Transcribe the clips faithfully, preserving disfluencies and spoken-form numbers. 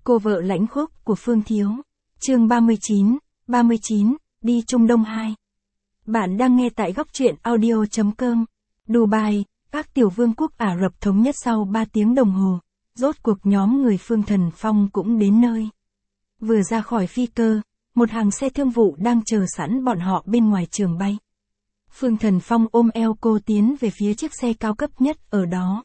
Cô vợ lãnh khốc của Phương Thiếu. Chương ba mươi chín, ba mươi chín, đi Trung Đông hai. Bạn đang nghe tại góc truyện audio chấm com. Dubai, các tiểu vương quốc Ả Rập thống nhất sau ba tiếng đồng hồ. Rốt cuộc nhóm người Phương Thần Phong cũng đến nơi. Vừa ra khỏi phi cơ, một hàng xe thương vụ đang chờ sẵn bọn họ bên ngoài trường bay. Phương Thần Phong ôm eo cô tiến về phía chiếc xe cao cấp nhất ở đó.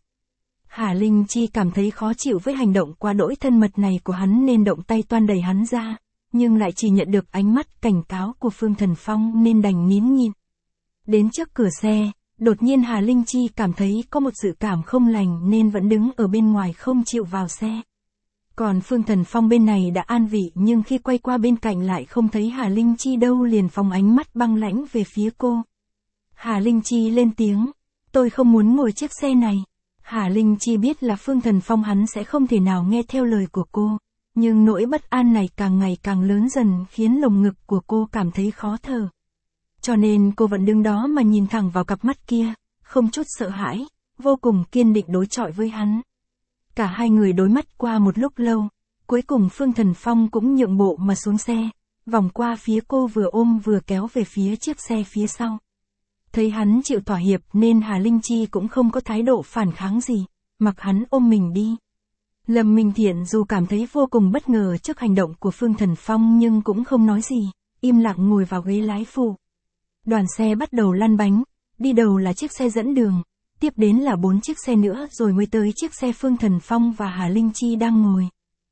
Hà Linh Chi cảm thấy khó chịu với hành động quá đỗi thân mật này của hắn nên động tay toan đẩy hắn ra, nhưng lại chỉ nhận được ánh mắt cảnh cáo của Phương Thần Phong nên đành nín nhịn. Đến trước cửa xe, đột nhiên Hà Linh Chi cảm thấy có một dự cảm không lành nên vẫn đứng ở bên ngoài không chịu vào xe. Còn Phương Thần Phong bên này đã an vị nhưng khi quay qua bên cạnh lại không thấy Hà Linh Chi đâu, liền phóng ánh mắt băng lãnh về phía cô. Hà Linh Chi lên tiếng, tôi không muốn ngồi chiếc xe này. Hà Linh Chi biết là Phương Thần Phong hắn sẽ không thể nào nghe theo lời của cô, nhưng nỗi bất an này càng ngày càng lớn dần khiến lồng ngực của cô cảm thấy khó thở. Cho nên cô vẫn đứng đó mà nhìn thẳng vào cặp mắt kia, không chút sợ hãi, vô cùng kiên định đối chọi với hắn. Cả hai người đối mắt qua một lúc lâu, cuối cùng Phương Thần Phong cũng nhượng bộ mà xuống xe, vòng qua phía cô vừa ôm vừa kéo về phía chiếc xe phía sau. Thấy hắn chịu thỏa hiệp nên Hà Linh Chi cũng không có thái độ phản kháng gì, mặc hắn ôm mình đi. Lâm Minh Thiện dù cảm thấy vô cùng bất ngờ trước hành động của Phương Thần Phong nhưng cũng không nói gì, im lặng ngồi vào ghế lái phụ. Đoàn xe bắt đầu lăn bánh, đi đầu là chiếc xe dẫn đường, tiếp đến là bốn chiếc xe nữa rồi mới tới chiếc xe Phương Thần Phong và Hà Linh Chi đang ngồi.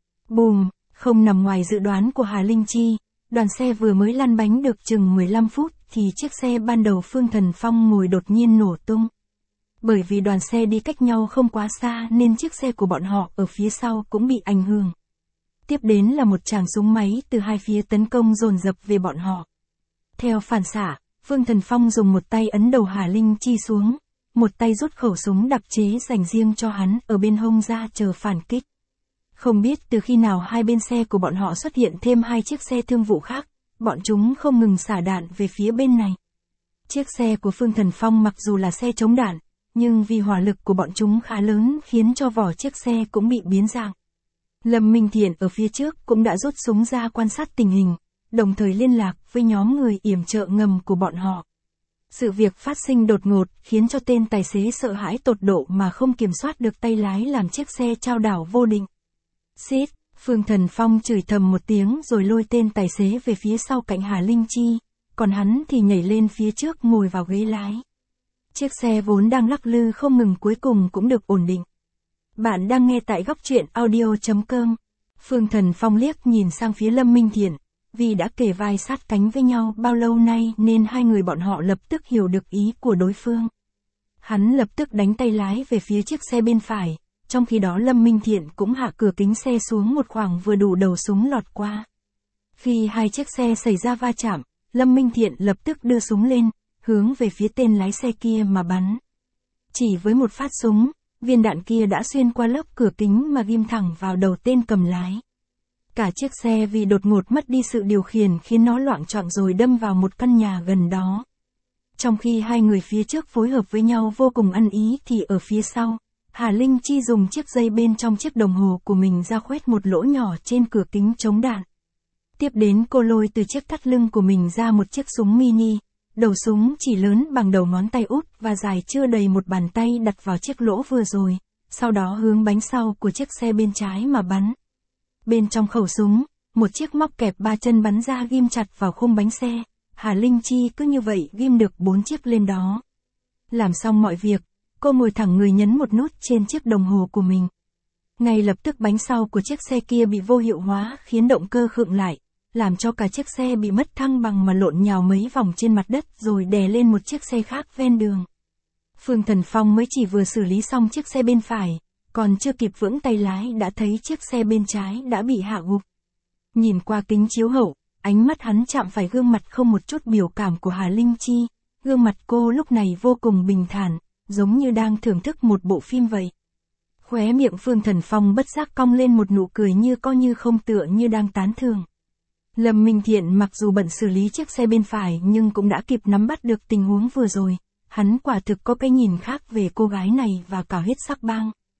Bùm, không nằm ngoài dự đoán của Hà Linh Chi, đoàn xe vừa mới lăn bánh được chừng mười lăm phút thì chiếc xe ban đầu Phương Thần Phong ngồi đột nhiên nổ tung. Bởi vì đoàn xe đi cách nhau không quá xa nên chiếc xe của bọn họ ở phía sau cũng bị ảnh hưởng. Tiếp đến là một tràng súng máy từ hai phía tấn công dồn dập về bọn họ. Theo phản xạ, Phương Thần Phong dùng một tay ấn đầu Hà Linh Chi xuống, một tay rút khẩu súng đặc chế dành riêng cho hắn ở bên hông ra chờ phản kích. Không biết từ khi nào hai bên xe của bọn họ xuất hiện thêm hai chiếc xe thương vụ khác, bọn chúng không ngừng xả đạn về phía bên này. Chiếc xe của Phương Thần Phong mặc dù là xe chống đạn, nhưng vì hỏa lực của bọn chúng khá lớn khiến cho vỏ chiếc xe cũng bị biến dạng. Lâm Minh Thiện ở phía trước cũng đã rút súng ra quan sát tình hình, đồng thời liên lạc với nhóm người yểm trợ ngầm của bọn họ. Sự việc phát sinh đột ngột khiến cho tên tài xế sợ hãi tột độ mà không kiểm soát được tay lái làm chiếc xe chao đảo vô định. Xít, Phương Thần Phong chửi thầm một tiếng rồi lôi tên tài xế về phía sau cạnh Hà Linh Chi, còn hắn thì nhảy lên phía trước ngồi vào ghế lái. Chiếc xe vốn đang lắc lư không ngừng cuối cùng cũng được ổn định. Bạn đang nghe tại góc truyện audio chấm com. Phương Thần Phong liếc nhìn sang phía Lâm Minh Thiện, vì đã kề vai sát cánh với nhau bao lâu nay nên hai người bọn họ lập tức hiểu được ý của đối phương. Hắn lập tức đánh tay lái về phía chiếc xe bên phải, trong khi đó Lâm Minh Thiện cũng hạ cửa kính xe xuống một khoảng vừa đủ đầu súng lọt qua. Khi hai chiếc xe xảy ra va chạm, Lâm Minh Thiện lập tức đưa súng lên, hướng về phía tên lái xe kia mà bắn. Chỉ với một phát súng, viên đạn kia đã xuyên qua lớp cửa kính mà ghim thẳng vào đầu tên cầm lái. Cả chiếc xe vì đột ngột mất đi sự điều khiển khiến nó loạng choạng rồi đâm vào một căn nhà gần đó. Trong khi hai người phía trước phối hợp với nhau vô cùng ăn ý thì ở phía sau, Hà Linh Chi dùng chiếc dây bên trong chiếc đồng hồ của mình ra khoét một lỗ nhỏ trên cửa kính chống đạn. Tiếp đến cô lôi từ chiếc thắt lưng của mình ra một chiếc súng mini, đầu súng chỉ lớn bằng đầu ngón tay út và dài chưa đầy một bàn tay đặt vào chiếc lỗ vừa rồi, sau đó hướng bánh sau của chiếc xe bên trái mà bắn. Bên trong khẩu súng, một chiếc móc kẹp ba chân bắn ra ghim chặt vào khung bánh xe, Hà Linh Chi cứ như vậy ghim được bốn chiếc lên đó. Làm xong mọi việc, cô ngồi thẳng người nhấn một nút trên chiếc đồng hồ của mình. Ngay lập tức bánh sau của chiếc xe kia bị vô hiệu hóa khiến động cơ khựng lại, làm cho cả chiếc xe bị mất thăng bằng mà lộn nhào mấy vòng trên mặt đất rồi đè lên một chiếc xe khác ven đường. Phương Thần Phong mới chỉ vừa xử lý xong chiếc xe bên phải, còn chưa kịp vững tay lái đã thấy chiếc xe bên trái đã bị hạ gục. Nhìn qua kính chiếu hậu, ánh mắt hắn chạm phải gương mặt không một chút biểu cảm của Hà Linh Chi, gương mặt cô lúc này vô cùng bình thản, giống như đang thưởng thức một bộ phim vậy. Khóe miệng Phương Thần Phong bất giác cong lên một nụ cười như coi như không tựa như đang tán thưởng. Lâm Minh Thiện mặc dù bận xử lý chiếc xe bên phải nhưng cũng đã kịp nắm bắt được tình huống vừa rồi, hắn quả thực có cái nhìn khác về cô gái này và cả huyết sắc bang.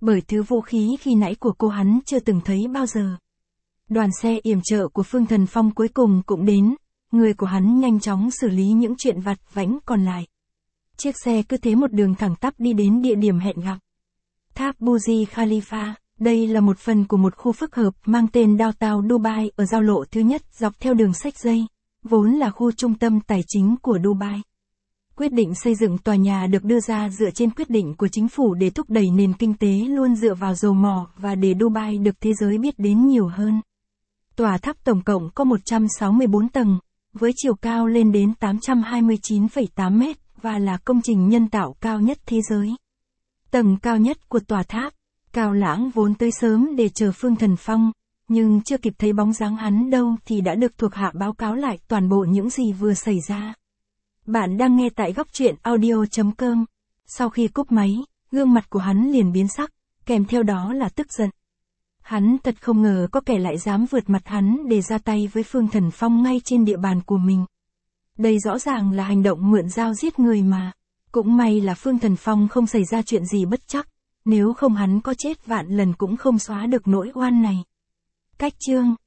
bởi thứ vũ khí khi nãy của cô hắn chưa từng thấy bao giờ. Đoàn xe yểm trợ của Phương Thần Phong cuối cùng cũng đến, người của hắn nhanh chóng xử lý những chuyện vặt vãnh còn lại. Chiếc xe cứ thế một đường thẳng tắp đi đến địa điểm hẹn gặp. Tháp Burj Khalifa, đây là một phần của một khu phức hợp mang tên Downtown Dubai ở giao lộ thứ nhất dọc theo đường xách dây, vốn là khu trung tâm tài chính của Dubai. Quyết định xây dựng tòa nhà được đưa ra dựa trên quyết định của chính phủ để thúc đẩy nền kinh tế luôn dựa vào dầu mỏ và để Dubai được thế giới biết đến nhiều hơn. Tòa tháp tổng cộng có một trăm sáu mươi bốn tầng, với chiều cao lên đến tám trăm hai mươi chín phẩy tám mét và là công trình nhân tạo cao nhất thế giới. Tầng cao nhất của tòa tháp, Cao Lãng vốn tới sớm để chờ Phương Thần Phong, nhưng chưa kịp thấy bóng dáng hắn đâu thì đã được thuộc hạ báo cáo lại toàn bộ những gì vừa xảy ra. Bạn đang nghe tại góc truyện audio chấm com. Sau khi cúp máy, gương mặt của hắn liền biến sắc, kèm theo đó là tức giận. Hắn thật không ngờ có kẻ lại dám vượt mặt hắn để ra tay với Phương Thần Phong ngay trên địa bàn của mình. Đây rõ ràng là hành động mượn dao giết người mà. Cũng may là Phương Thần Phong không xảy ra chuyện gì bất trắc, nếu không hắn có chết vạn lần cũng không xóa được nỗi oan này. Cách chương